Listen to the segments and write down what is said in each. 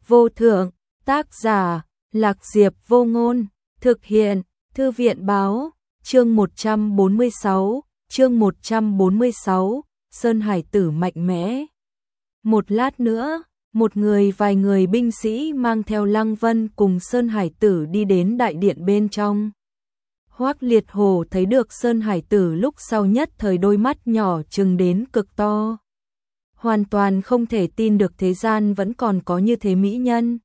vô thượng, tác giả, Lạc Diệp Vô Ngôn, thực hiện, Thư viện báo, chương 146, Sơn Hải Tử mạnh mẽ. Một lát nữa, vài người binh sĩ mang theo Lăng Vân cùng Sơn Hải Tử đi đến đại điện bên trong. Hoắc Liệt Hổ thấy được Sơn Hải Tử lúc sau nhất thời đôi mắt nhỏ trừng đến cực to. Hoàn toàn không thể tin được thế gian vẫn còn có như thế mỹ nhân.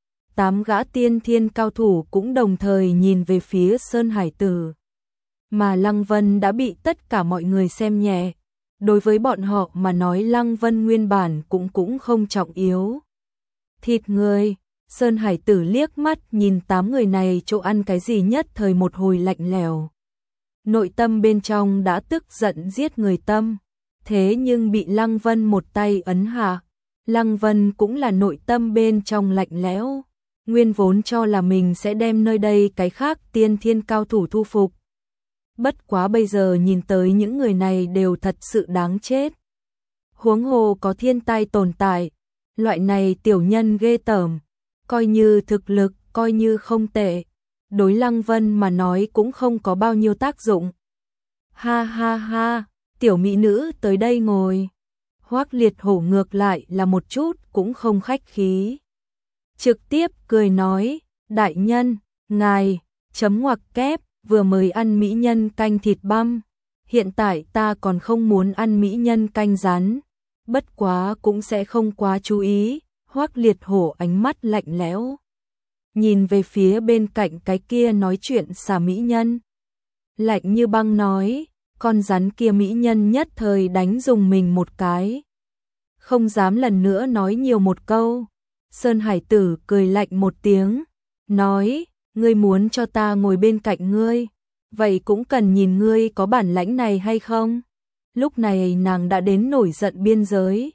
8 gã tiên thiên cao thủ cũng đồng thời nhìn về phía Sơn Hải Tử. Mà Lăng Vân đã bị tất cả mọi người xem nhẹ. Đối với bọn họ mà nói Lăng Vân nguyên bản cũng không trọng yếu. Thịt người, Sơn Hải Tử liếc mắt nhìn 8 người này chỗ ăn cái gì nhất thời một hồi lạnh lẽo. Nội tâm bên trong đã tức giận giết người tâm. Thế nhưng bị Lăng Vân một tay ấn hạ. Lăng Vân cũng là nội tâm bên trong lạnh lẽo. Nguyên vốn cho là mình sẽ đem nơi đây cái khác tiên thiên cao thủ thu phục. Bất quá bây giờ nhìn tới những người này đều thật sự đáng chết. Huống hồ có thiên tai tồn tại. Loại này tiểu nhân ghê tởm. Coi như thực lực, coi như không tệ. Đối Lăng Vân mà nói cũng không có bao nhiêu tác dụng. Ha ha ha, tiểu mỹ nữ tới đây ngồi. Hoắc Liệt Hổ ngược lại là một chút cũng không khách khí. Trực tiếp cười nói, đại nhân, ngài, chấm ngoặc kép, vừa mới ăn mỹ nhân canh thịt băm. Hiện tại ta còn không muốn ăn mỹ nhân canh rán. Bất quá cũng sẽ không quá chú ý. Hoắc Liệt Hổ ánh mắt lạnh lẽo. Nhìn về phía bên cạnh cái kia nói chuyện xà mỹ nhân. Lạnh như băng nói, con rắn kia mỹ nhân nhất thời đánh dùng mình một cái. Không dám lần nữa nói nhiều một câu. Sơn Hải Tử cười lạnh một tiếng. Nói, ngươi muốn cho ta ngồi bên cạnh ngươi. Vậy cũng cần nhìn ngươi có bản lãnh này hay không. Lúc này nàng đã đến nổi giận biên giới.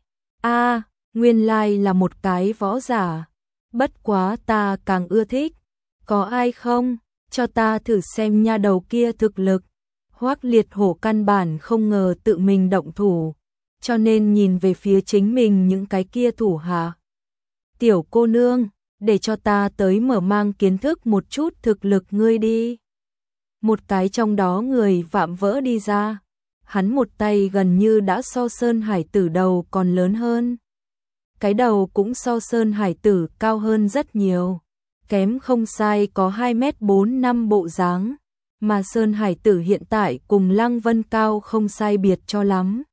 Nguyên lai là một cái võ giả. Bất quá ta càng ưa thích. Có ai không? Cho ta thử xem nha đầu kia thực lực. Hoắc Liệt Hổ căn bản không ngờ tự mình động thủ. Cho nên nhìn về phía chính mình những cái kia thủ hạ. Tiểu cô nương, để cho ta tới mở mang kiến thức một chút thực lực ngươi đi. Một cái trong đó người vạm vỡ đi ra. Hắn một tay gần như đã so Sơn Hải Tử đầu còn lớn hơn. Cái đầu cũng so Sơn Hải Tử cao hơn rất nhiều. Kém không sai có 2m4-5 bộ dáng. Mà Sơn Hải Tử hiện tại cùng Lăng Vân cao không sai biệt cho lắm.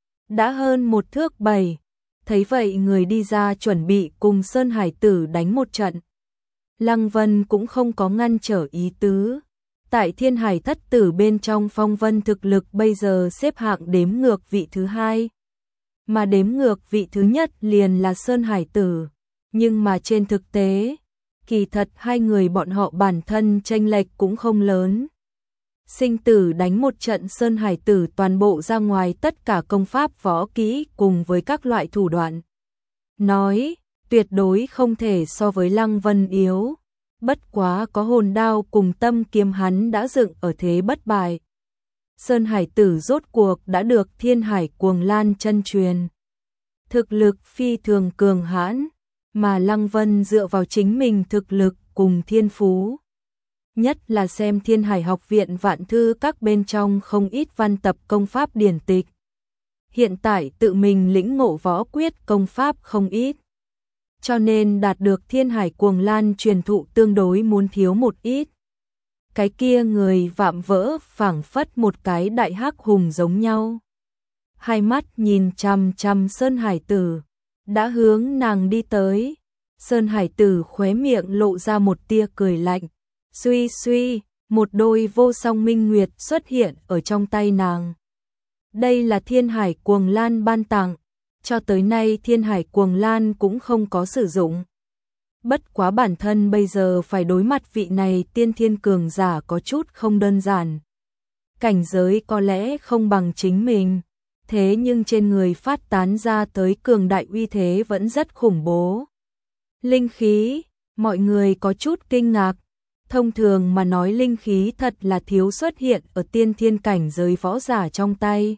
Đã hơn 1 thước 7. Thấy vậy người đi ra chuẩn bị cùng Sơn Hải Tử đánh một trận. Lăng Vân cũng không có ngăn trở ý tứ. Tại Thiên Hải Thất Tử bên trong Phong Vân thực lực bây giờ xếp hạng đếm ngược vị thứ 2. Mà đếm ngược vị thứ nhất liền là Sơn Hải Tử. Nhưng mà trên thực tế, kỳ thật hai người bọn họ bản thân chênh lệch cũng không lớn. Sinh tử đánh một trận Sơn Hải Tử toàn bộ ra ngoài tất cả công pháp võ kỹ cùng với các loại thủ đoạn. Nói, tuyệt đối không thể so với Lăng Vân yếu. Bất quá có hồn đao cùng tâm kiếm hắn đã dựng ở thế bất bại. Sơn Hải Tử rốt cuộc đã được Thiên Hải Cuồng Lan chân truyền. Thực lực phi thường cường hãn, mà Lăng Vân dựa vào chính mình thực lực cùng thiên phú. Nhất là xem Thiên Hải Học viện vạn thư các bên trong không ít văn tập công pháp điển tịch. Hiện tại tự mình lĩnh ngộ võ quyết công pháp không ít. Cho nên đạt được Thiên Hải Cuồng Lan truyền thụ tương đối muốn thiếu một ít. Cái kia người vạm vỡ phảng phất một cái đại hắc hùng giống nhau. Hai mắt nhìn chằm chằm Sơn Hải Tử, đã hướng nàng đi tới. Sơn Hải Tử khóe miệng lộ ra một tia cười lạnh. Suy suy, một đôi vô song minh nguyệt xuất hiện ở trong tay nàng. Đây là Thiên Hải Cuồng Lan ban tặng. Cho tới nay Thiên Hải Cuồng Lan cũng không có sử dụng. Bất quá bản thân bây giờ phải đối mặt vị này tiên thiên cường giả có chút không đơn giản. Cảnh giới có lẽ không bằng chính mình. Thế nhưng trên người phát tán ra tới cường đại uy thế vẫn rất khủng bố. Linh khí, mọi người có chút kinh ngạc. Thông thường mà nói linh khí thật là thiếu xuất hiện ở tiên thiên cảnh giới võ giả trong tay.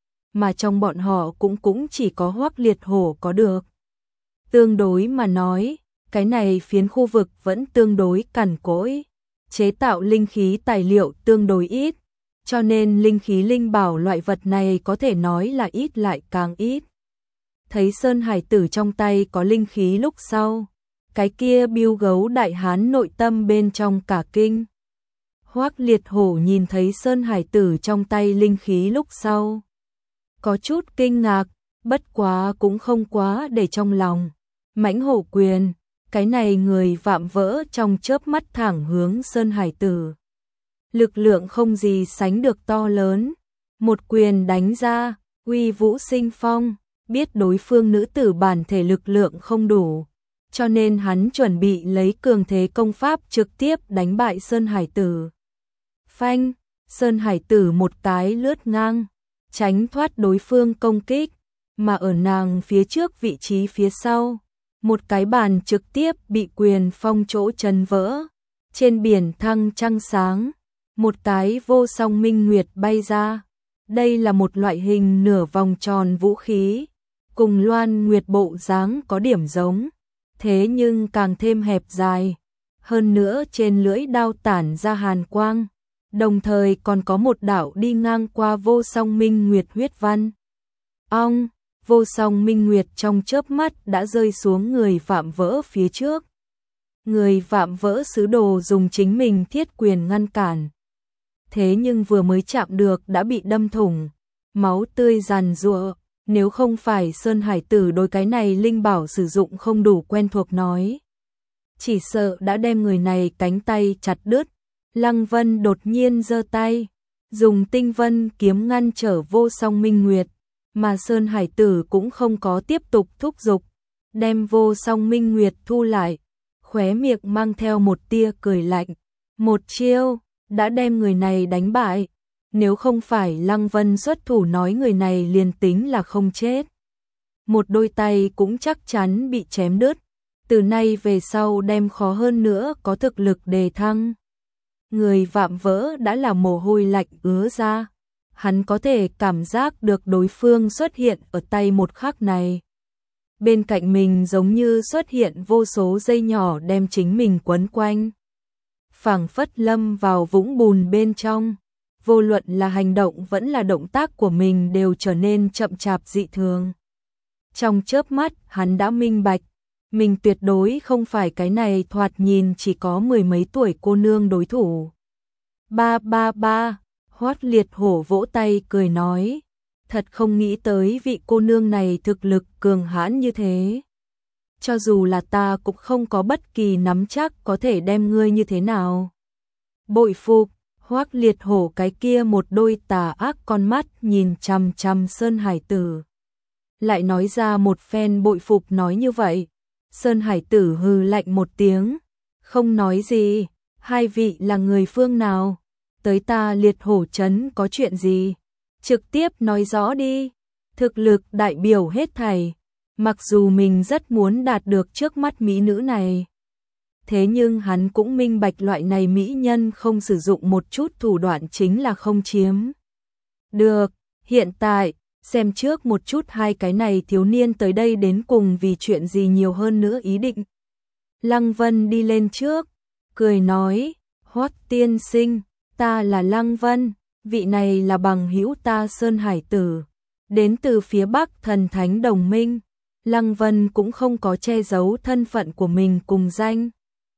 Mà trong bọn họ cũng chỉ có Hoắc Liệt Hổ có được. Tương đối mà nói, cái này phiến khu vực vẫn tương đối cằn cỗi, chế tạo linh khí tài liệu tương đối ít, cho nên linh khí linh bảo loại vật này có thể nói là ít lại càng ít. Thấy Sơn Hải Tử trong tay có linh khí lúc sau, cái kia Bưu Gấu đại hán nội tâm bên trong cả kinh. Hoắc Liệt Hổ nhìn thấy Sơn Hải Tử trong tay linh khí lúc sau, có chút kinh ngạc, bất quá cũng không quá để trong lòng. Mãnh Hổ quyền, cái này người vạm vỡ trong chớp mắt thẳng hướng Sơn Hải Tử. Lực lượng không gì sánh được to lớn, một quyền đánh ra, uy vũ sinh phong, biết đối phương nữ tử bản thể lực lượng không đủ, cho nên hắn chuẩn bị lấy cường thế công pháp trực tiếp đánh bại Sơn Hải Tử. Phanh, Sơn Hải Tử một cái lướt ngang, tránh thoát đối phương công kích, mà ở nàng phía trước vị trí phía sau, một cái bàn trực tiếp bị quyền phong chỗ chấn vỡ, trên biển thăng trăng sáng, một cái vô song minh nguyệt bay ra. Đây là một loại hình nửa vòng tròn vũ khí, cùng loan nguyệt bộ dáng có điểm giống, thế nhưng càng thêm hẹp dài, hơn nữa trên lưỡi đao tản ra hàn quang, đồng thời còn có một đạo đi ngang qua vô song minh nguyệt huyết văn. Ong, vô song minh nguyệt trong chớp mắt đã rơi xuống người vạm vỡ phía trước. Người vạm vỡ sứ đồ dùng chính mình thiết quyền ngăn cản. Thế nhưng vừa mới chạm được đã bị đâm thủng, máu tươi giàn giụa, nếu không phải Sơn Hải Tử đối cái này linh bảo sử dụng không đủ quen thuộc nói, chỉ sợ đã đem người này cánh tay chặt đứt. Lăng Vân đột nhiên giơ tay, dùng tinh vân kiếm ngăn trở vô song minh nguyệt, mà Sơn Hải Tử cũng không có tiếp tục thúc giục, đem vô song minh nguyệt thu lại, khóe miệng mang theo một tia cười lạnh. Một chiêu đã đem người này đánh bại, nếu không phải Lăng Vân xuất thủ nói người này liền tính là không chết, một đôi tay cũng chắc chắn bị chém đứt, từ nay về sau đem khó hơn nữa có thực lực đề thăng. Người vạm vỡ đã là mồ hôi lạnh ứa ra, hắn có thể cảm giác được đối phương xuất hiện ở tay một khắc này. Bên cạnh mình giống như xuất hiện vô số dây nhỏ đem chính mình quấn quanh, phảng phất lâm vào vũng bùn bên trong, vô luận là hành động vẫn là động tác của mình đều trở nên chậm chạp dị thường. Trong chớp mắt hắn đã minh bạch, mình tuyệt đối không phải cái này thoạt nhìn chỉ có mười mấy tuổi cô nương đối thủ. Ba, Hoắc Liệt Hổ vỗ tay cười nói, thật không nghĩ tới vị cô nương này thực lực cường hãn như thế. Cho dù là ta cũng không có bất kỳ nắm chắc có thể đem ngươi như thế nào. Bội phục, Hoắc Liệt Hổ cái kia một đôi tà ác con mắt nhìn chằm chằm Sơn Hải Tử. Lại nói ra một phen bội phục nói như vậy. Sơn Hải Tử hừ lạnh một tiếng, không nói gì, hai vị là người phương nào, tới ta Liệt Hổ trấn có chuyện gì, trực tiếp nói rõ đi, thực lực đại biểu hết thảy, mặc dù mình rất muốn đạt được trước mắt mỹ nữ này. Thế nhưng hắn cũng minh bạch loại này mỹ nhân không sử dụng một chút thủ đoạn chính là không chiếm. Được, hiện tại, xem trước một chút hai cái này thiếu niên tới đây đến cùng vì chuyện gì nhiều hơn nữa ý định. Lăng Vân đi lên trước, cười nói, Hoắc tiên sinh, ta là Lăng Vân, vị này là bằng hữu ta Sơn Hải Tử, đến từ phía Bắc Thần Thánh Đồng Minh. Lăng Vân cũng không có che giấu thân phận của mình cùng danh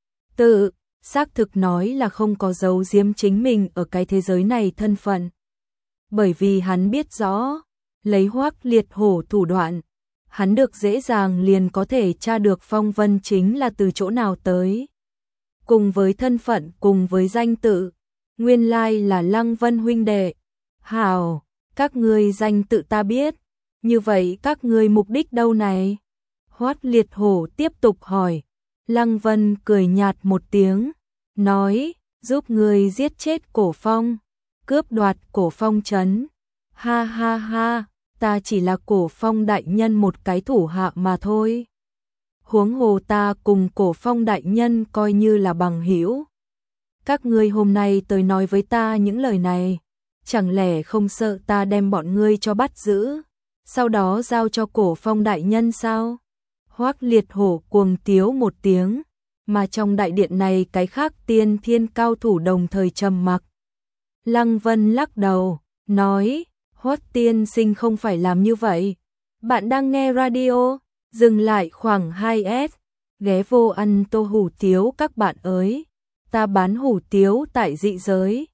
tự, xác thực nói là không có giấu giếm chính mình ở cái thế giới này thân phận. Bởi vì hắn biết rõ, lấy Hoắc Liệt Hổ thủ đoạn, hắn được dễ dàng liền có thể tra được Phong Vân chính là từ chỗ nào tới. Cùng với thân phận, cùng với danh tự, nguyên lai là Lăng Vân huynh đệ. Hảo, các ngươi danh tự ta biết, như vậy các ngươi mục đích đâu này? Hoắc Liệt Hổ tiếp tục hỏi. Lăng Vân cười nhạt một tiếng, nói, giúp ngươi giết chết Cổ Phong, cướp đoạt Cổ Phong trấn. Ha ha ha, ta chỉ là Cổ Phong đại nhân một cái thủ hạ mà thôi. Huống hồ ta cùng Cổ Phong đại nhân coi như là bằng hữu. Các ngươi hôm nay tới nói với ta những lời này, chẳng lẽ không sợ ta đem bọn ngươi cho bắt giữ, sau đó giao cho Cổ Phong đại nhân sao? Hoắc Liệt Hổ cuồng tiếu một tiếng, mà trong đại điện này cái khác tiên thiên cao thủ đồng thời trầm mặc. Lăng Vân lắc đầu, nói, Hoắc tiên sinh không phải làm như vậy. Bạn đang nghe radio, dừng lại khoảng 2S, ghé vô ăn tô hủ tiếu các bạn ơi. Ta bán hủ tiếu tại dị giới.